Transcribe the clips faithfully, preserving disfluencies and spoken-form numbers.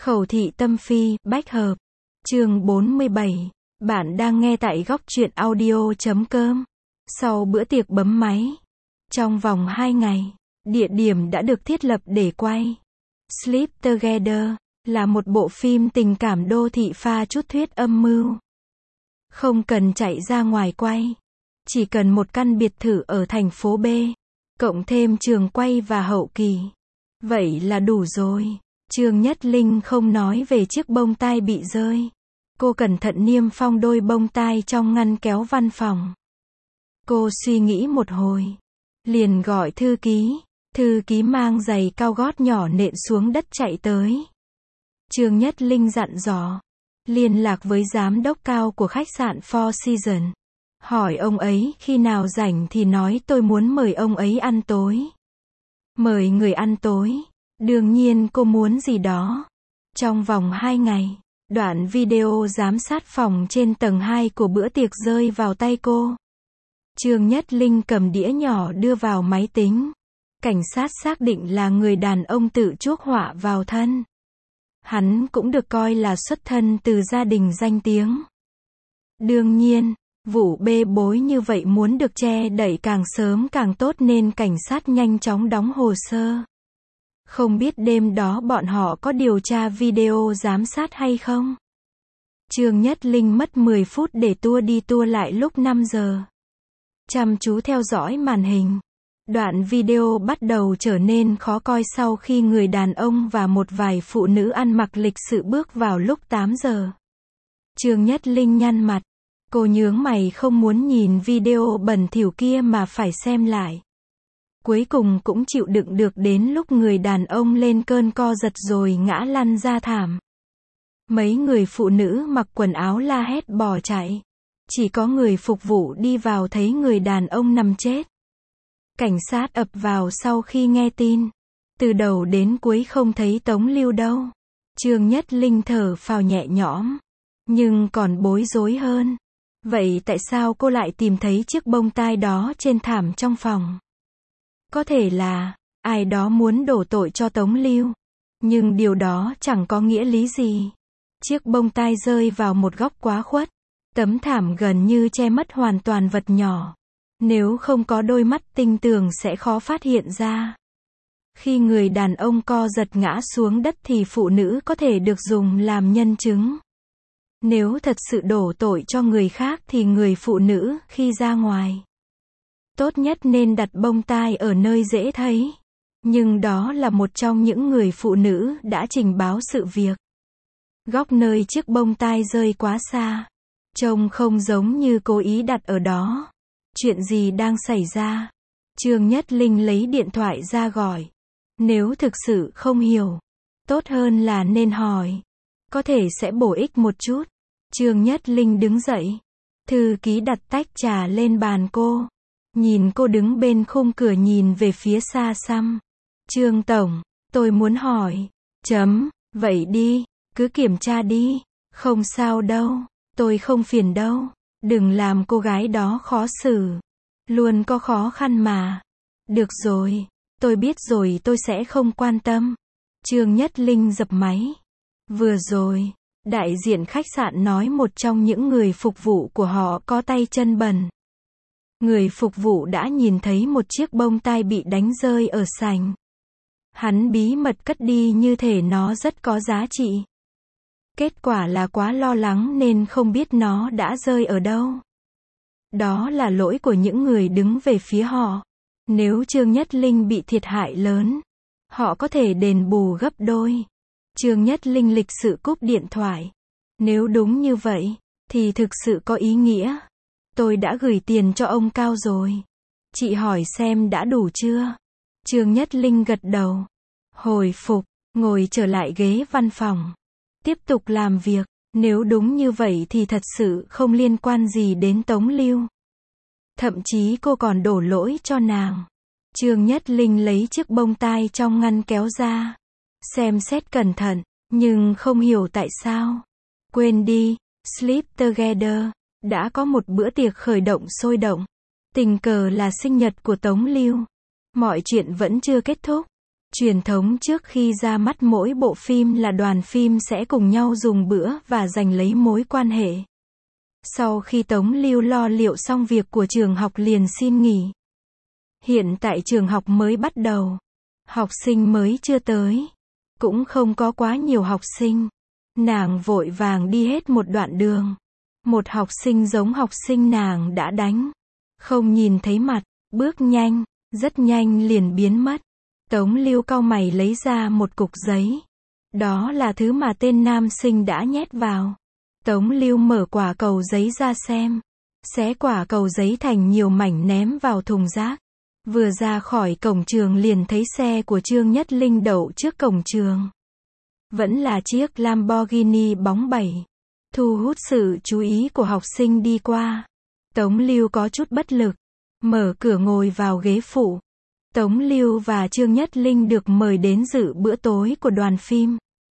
Khẩu thị tâm phi, bách hợp. Chương bốn mươi bảy. Bạn đang nghe tại góc truyện audio chấm com. Sau bữa tiệc bấm máy. Trong vòng hai ngày, địa điểm đã được thiết lập để quay. Sleep Together là một bộ phim tình cảm đô thị pha chút thuyết âm mưu. Không cần chạy ra ngoài quay. Chỉ cần một căn biệt thự ở thành phố B. Cộng thêm trường quay và hậu kỳ. Vậy là đủ rồi. Trương Nhất Linh không nói về chiếc bông tai bị rơi. Cô cẩn thận niêm phong đôi bông tai trong ngăn kéo văn phòng. Cô suy nghĩ một hồi. Liền gọi thư ký. Thư ký mang giày cao gót nhỏ nện xuống đất chạy tới. Trương Nhất Linh dặn dò. Liên lạc với giám đốc cao của khách sạn Four Seasons. Hỏi ông ấy khi nào rảnh thì nói tôi muốn mời ông ấy ăn tối. Mời người ăn tối. Đương nhiên cô muốn gì đó. Trong vòng hai ngày, đoạn video giám sát phòng trên tầng hai của bữa tiệc rơi vào tay cô. Trương Nhất Linh cầm đĩa nhỏ đưa vào máy tính. Cảnh sát xác định là người đàn ông tự chuốc họa vào thân. Hắn cũng được coi là xuất thân từ gia đình danh tiếng. Đương nhiên, vụ bê bối như vậy muốn được che đậy càng sớm càng tốt nên cảnh sát nhanh chóng đóng hồ sơ. Không biết đêm đó bọn họ có điều tra video giám sát hay không? Trương Nhất Linh mất mười phút để tua đi tua lại lúc năm giờ. Chăm chú theo dõi màn hình. Đoạn video bắt đầu trở nên khó coi sau khi người đàn ông và một vài phụ nữ ăn mặc lịch sự bước vào lúc tám giờ. Trương Nhất Linh nhăn mặt. Cô nhướng mày không muốn nhìn video bẩn thỉu kia mà phải xem lại. Cuối cùng cũng chịu đựng được đến lúc người đàn ông lên cơn co giật rồi ngã lăn ra thảm. Mấy người phụ nữ mặc quần áo la hét bỏ chạy. Chỉ có người phục vụ đi vào thấy người đàn ông nằm chết. Cảnh sát ập vào sau khi nghe tin. Từ đầu đến cuối không thấy Tống Lưu đâu. Trương Nhất Linh thở phào nhẹ nhõm. Nhưng còn bối rối hơn. Vậy tại sao cô lại tìm thấy chiếc bông tai đó trên thảm trong phòng? Có thể là, ai đó muốn đổ tội cho Tống Lưu. Nhưng điều đó chẳng có nghĩa lý gì. Chiếc bông tai rơi vào một góc quá khuất. Tấm thảm gần như che mất hoàn toàn vật nhỏ. Nếu không có đôi mắt tinh tường sẽ khó phát hiện ra. Khi người đàn ông co giật ngã xuống đất thì phụ nữ có thể được dùng làm nhân chứng. Nếu thật sự đổ tội cho người khác thì người phụ nữ khi ra ngoài. Tốt nhất nên đặt bông tai ở nơi dễ thấy. Nhưng đó là một trong những người phụ nữ đã trình báo sự việc. Góc nơi chiếc bông tai rơi quá xa. Trông không giống như cố ý đặt ở đó. Chuyện gì đang xảy ra? Trương Nhất Linh lấy điện thoại ra gọi. Nếu thực sự không hiểu, tốt hơn là nên hỏi. Có thể sẽ bổ ích một chút. Trương Nhất Linh đứng dậy. Thư ký đặt tách trà lên bàn cô. Nhìn cô đứng bên khung cửa nhìn về phía xa xăm. Trương Tổng, tôi muốn hỏi. Chấm, vậy đi, cứ kiểm tra đi. Không sao đâu, tôi không phiền đâu. Đừng làm cô gái đó khó xử. Luôn có khó khăn mà. Được rồi, tôi biết rồi tôi sẽ không quan tâm. Trương Nhất Linh dập máy. Vừa rồi, đại diện khách sạn nói một trong những người phục vụ của họ có tay chân bẩn. Người phục vụ đã nhìn thấy một chiếc bông tai bị đánh rơi ở sành. Hắn bí mật cất đi như thể nó rất có giá trị. Kết quả là quá lo lắng nên không biết nó đã rơi ở đâu. Đó là lỗi của những người đứng về phía họ. Nếu Trương Nhất Linh bị thiệt hại lớn, họ có thể đền bù gấp đôi. Trương Nhất Linh lịch sự cúp điện thoại. Nếu đúng như vậy, thì thực sự có ý nghĩa. Tôi đã gửi tiền cho ông Cao rồi. Chị hỏi xem đã đủ chưa? Trương Nhất Linh gật đầu. Hồi phục, ngồi trở lại ghế văn phòng. Tiếp tục làm việc. Nếu đúng như vậy thì thật sự không liên quan gì đến Tống Lưu. Thậm chí cô còn đổ lỗi cho nàng. Trương Nhất Linh lấy chiếc bông tai trong ngăn kéo ra. Xem xét cẩn thận, nhưng không hiểu tại sao. Quên đi, Sleep Together đã có một bữa tiệc khởi động sôi động. Tình cờ là sinh nhật của Tống Lưu. Mọi chuyện vẫn chưa kết thúc. Truyền thống trước khi ra mắt mỗi bộ phim là đoàn phim sẽ cùng nhau dùng bữa và giành lấy mối quan hệ. Sau khi Tống Lưu lo liệu xong việc của trường học liền xin nghỉ. Hiện tại trường học mới bắt đầu. Học sinh mới chưa tới. Cũng không có quá nhiều học sinh. Nàng vội vàng đi hết một đoạn đường. Một học sinh giống học sinh nàng đã đánh. Không nhìn thấy mặt, bước nhanh, rất nhanh liền biến mất. Tống Lưu cau mày lấy ra một cục giấy. Đó là thứ mà tên nam sinh đã nhét vào. Tống Lưu mở quả cầu giấy ra xem. Xé quả cầu giấy thành nhiều mảnh ném vào thùng rác. Vừa ra khỏi cổng trường liền thấy xe của Trương Nhất Linh đậu trước cổng trường. Vẫn là chiếc Lamborghini bóng bẩy. Thu hút sự chú ý của học sinh đi qua. Tống Lưu có chút bất lực. Mở cửa ngồi vào ghế phụ. Tống Lưu và Trương Nhất Linh được mời đến dự bữa tối của đoàn phim.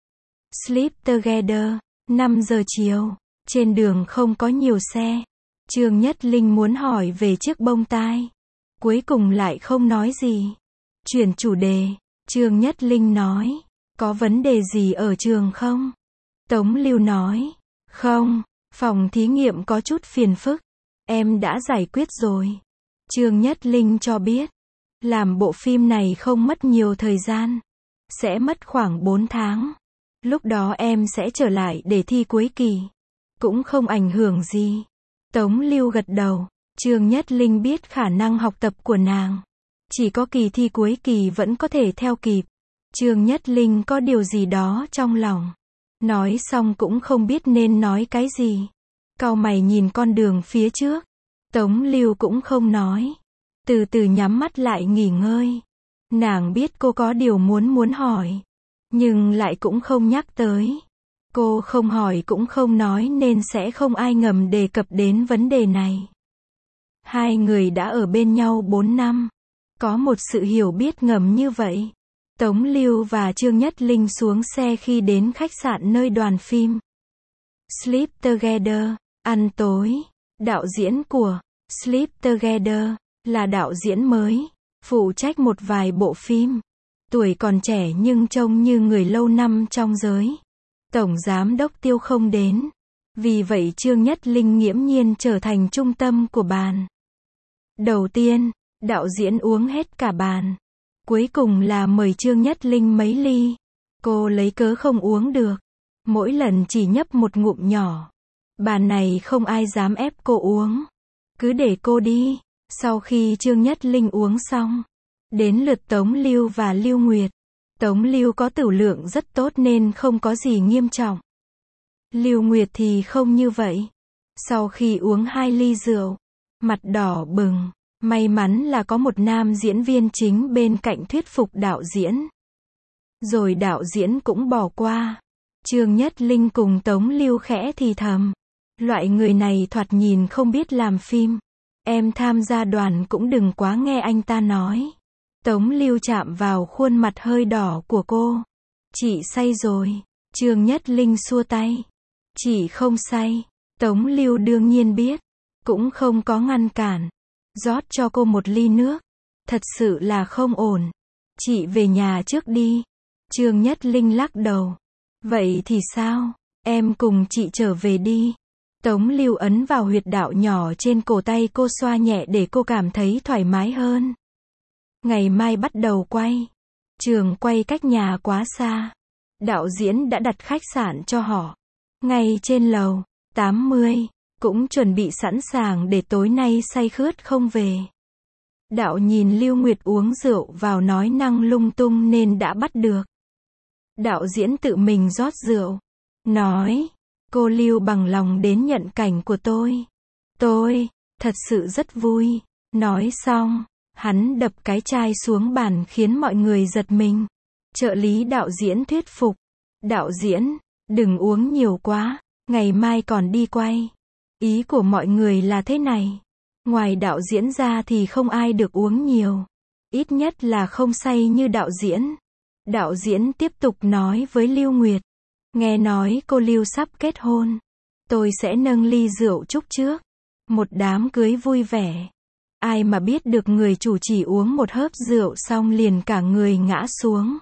Sleep Together. năm giờ chiều. Trên đường không có nhiều xe. Trương Nhất Linh muốn hỏi về chiếc bông tai. Cuối cùng lại không nói gì. Chuyển chủ đề. Trương Nhất Linh nói. Có vấn đề gì ở trường không? Tống Lưu nói. Không, phòng thí nghiệm có chút phiền phức. Em đã giải quyết rồi. Trương Nhất Linh cho biết. Làm bộ phim này không mất nhiều thời gian. Sẽ mất khoảng bốn tháng. Lúc đó em sẽ trở lại để thi cuối kỳ. Cũng không ảnh hưởng gì. Tống Lưu gật đầu. Trương Nhất Linh biết khả năng học tập của nàng. Chỉ có kỳ thi cuối kỳ vẫn có thể theo kịp. Trương Nhất Linh có điều gì đó trong lòng. Nói xong cũng không biết nên nói cái gì. Cau mày nhìn con đường phía trước. Tống Lưu cũng không nói. Từ từ nhắm mắt lại nghỉ ngơi. Nàng biết cô có điều muốn muốn hỏi. Nhưng lại cũng không nhắc tới. Cô không hỏi cũng không nói nên sẽ không ai ngầm đề cập đến vấn đề này. Hai người đã ở bên nhau bốn năm. Có một sự hiểu biết ngầm như vậy. Tống Lưu và Trương Nhất Linh xuống xe khi đến khách sạn nơi đoàn phim. Sleep Together. Ăn tối. Đạo diễn của Sleep Together là đạo diễn mới. Phụ trách một vài bộ phim. Tuổi còn trẻ nhưng trông như người lâu năm trong giới. Tổng giám đốc Tiêu không đến. Vì vậy Trương Nhất Linh nghiễm nhiên trở thành trung tâm của bàn. Đầu tiên, đạo diễn uống hết cả bàn. Cuối cùng là mời Trương Nhất Linh mấy ly. Cô lấy cớ không uống được. Mỗi lần chỉ nhấp một ngụm nhỏ. Bàn này không ai dám ép cô uống. Cứ để cô đi. Sau khi Trương Nhất Linh uống xong. Đến lượt Tống Lưu và Lưu Nguyệt. Tống Lưu có tửu lượng rất tốt nên không có gì nghiêm trọng. Lưu Nguyệt thì không như vậy. Sau khi uống hai ly rượu. Mặt đỏ bừng. May mắn là có một nam diễn viên chính bên cạnh thuyết phục đạo diễn. Rồi đạo diễn cũng bỏ qua. Trương Nhất Linh cùng Tống Lưu khẽ thì thầm. Loại người này thoạt nhìn không biết làm phim. Em tham gia đoàn cũng đừng quá nghe anh ta nói. Tống Lưu chạm vào khuôn mặt hơi đỏ của cô. Chị say rồi. Trương Nhất Linh xua tay. Chị không say. Tống Lưu đương nhiên biết. Cũng không có ngăn cản. Rót cho cô một ly nước. Thật sự là không ổn. Chị về nhà trước đi. Trương Nhất Linh lắc đầu. Vậy thì sao? Em cùng chị trở về đi. Tống Lưu ấn vào huyệt đạo nhỏ trên cổ tay cô xoa nhẹ để cô cảm thấy thoải mái hơn. Ngày mai bắt đầu quay. Trường quay cách nhà quá xa. Đạo diễn đã đặt khách sạn cho họ. Ngay trên lầu. tám mươi. Cũng chuẩn bị sẵn sàng để tối nay say khướt không về. Đạo nhìn Lưu Nguyệt uống rượu vào nói năng lung tung nên đã bắt được. Đạo diễn tự mình rót rượu. Nói. Cô Lưu bằng lòng đến nhận cảnh của tôi. Tôi, thật sự rất vui. Nói xong, hắn đập cái chai xuống bàn khiến mọi người giật mình. Trợ lý đạo diễn thuyết phục. Đạo diễn, đừng uống nhiều quá, ngày mai còn đi quay. Ý của mọi người là thế này. Ngoài đạo diễn ra thì không ai được uống nhiều. Ít nhất là không say như đạo diễn. Đạo diễn tiếp tục nói với Lưu Nguyệt. Nghe nói cô Lưu sắp kết hôn. Tôi sẽ nâng ly rượu chúc trước. Một đám cưới vui vẻ. Ai mà biết được người chủ chỉ uống một hớp rượu xong liền cả người ngã xuống.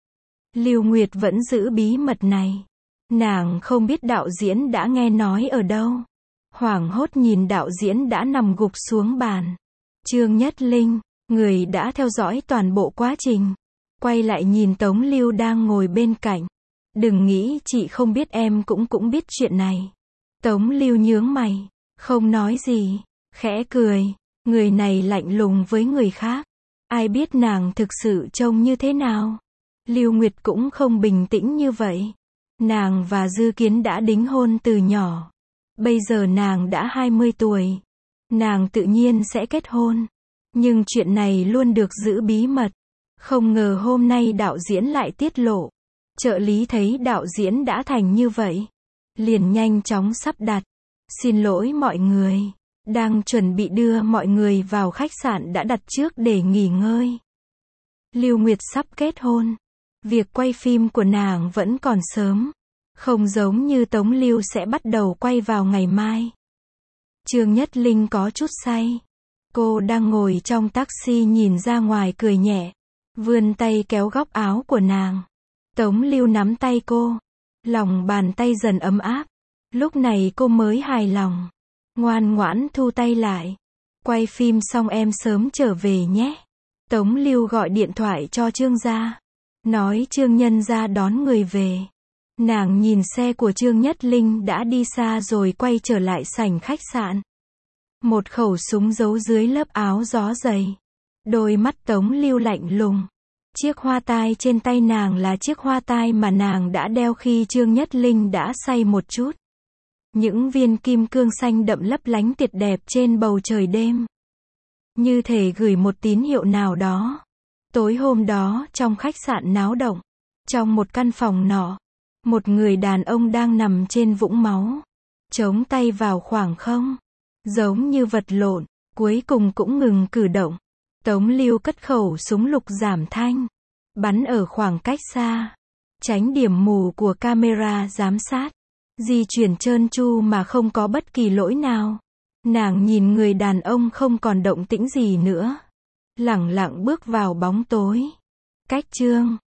Lưu Nguyệt vẫn giữ bí mật này. Nàng không biết đạo diễn đã nghe nói ở đâu. Hoảng hốt nhìn đạo diễn đã nằm gục xuống bàn. Trương Nhất Linh, người đã theo dõi toàn bộ quá trình. Quay lại nhìn Tống Lưu đang ngồi bên cạnh. Đừng nghĩ chị không biết, em cũng cũng biết chuyện này. Tống Lưu nhướng mày, không nói gì, khẽ cười. Người này lạnh lùng với người khác. Ai biết nàng thực sự trông như thế nào. Lưu Nguyệt cũng không bình tĩnh như vậy. Nàng và Dư Kiến đã đính hôn từ nhỏ. Bây giờ nàng đã hai mươi tuổi. Nàng tự nhiên sẽ kết hôn. Nhưng chuyện này luôn được giữ bí mật. Không ngờ hôm nay đạo diễn lại tiết lộ. Trợ lý thấy đạo diễn đã thành như vậy, liền nhanh chóng sắp đặt. Xin lỗi mọi người. Đang chuẩn bị đưa mọi người vào khách sạn đã đặt trước để nghỉ ngơi. Lưu Nguyệt sắp kết hôn. Việc quay phim của nàng vẫn còn sớm. Không giống như Tống Lưu sẽ bắt đầu quay vào ngày mai. Trương Nhất Linh có chút say. Cô đang ngồi trong taxi nhìn ra ngoài cười nhẹ. Vươn tay kéo góc áo của nàng. Tống Lưu nắm tay cô. Lòng bàn tay dần ấm áp. Lúc này cô mới hài lòng. Ngoan ngoãn thu tay lại. Quay phim xong em sớm trở về nhé. Tống Lưu gọi điện thoại cho Trương gia. Nói Trương nhân gia đón người về. Nàng nhìn xe của Trương Nhất Linh đã đi xa rồi quay trở lại sảnh khách sạn. Một khẩu súng giấu dưới lớp áo gió dày. Đôi mắt Tống Lưu lạnh lùng. Chiếc hoa tai trên tay nàng là chiếc hoa tai mà nàng đã đeo khi Trương Nhất Linh đã say một chút. Những viên kim cương xanh đậm lấp lánh tuyệt đẹp trên bầu trời đêm. Như thể gửi một tín hiệu nào đó. Tối hôm đó, trong khách sạn náo động, trong một căn phòng nọ, một người đàn ông đang nằm trên vũng máu, chống tay vào khoảng không, giống như vật lộn, cuối cùng cũng ngừng cử động. Tống Lưu cất khẩu súng lục giảm thanh, bắn ở khoảng cách xa, tránh điểm mù của camera giám sát, di chuyển trơn tru mà không có bất kỳ lỗi nào. Nàng nhìn người đàn ông không còn động tĩnh gì nữa, lẳng lặng bước vào bóng tối. Cách Trương